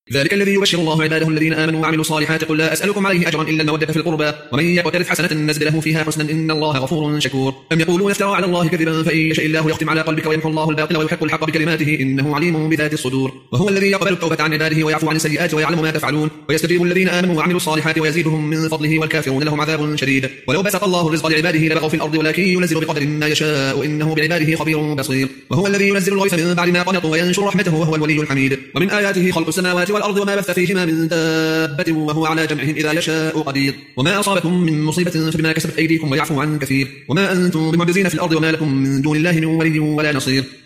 ذلك الذي يبشر الله عباده الذين آمنوا وعملوا الصالحات قل لا أسألكم عليه أجرا إلا المودة في القربى ومن يقترف حسنة نزد له فيها حسنا إن الله غفور شكور أم يقولون افتروا على الله كذبا فإن يشاء الله يختم على قلبك ويمحو الله الباطل ويحق الحق بكلماته إنه عليم بذات الصدور وهو الذي يقبل التوبة عن عباده ويعفو عن السيئات ويعلم ما تفعلون ويستجيب الذين آمنوا وعملوا الصالحات ويزيدهم من فضله والكافرون لهم عذاب شديد ولو بسط الله الرزق لعباده لبغوا في الأرض ولكن ينزل بقدر ما يشاء إنه بعباده خبير بصير وهو الذي ينزل الغيث من بعد ما قنطوا وينشر رحمته وهو الولي الحميد ومن آياته خلق السماوات والأرض وما بث فيهما من دابة وهو على جمعهم إذا يشاء قدير وما أصابكم من مصيبة فبما كسبت أيديكم ويعفو عن كثير وما أنتم بمعجزين في الأرض وما لكم من دون الله من ولي ولا نصير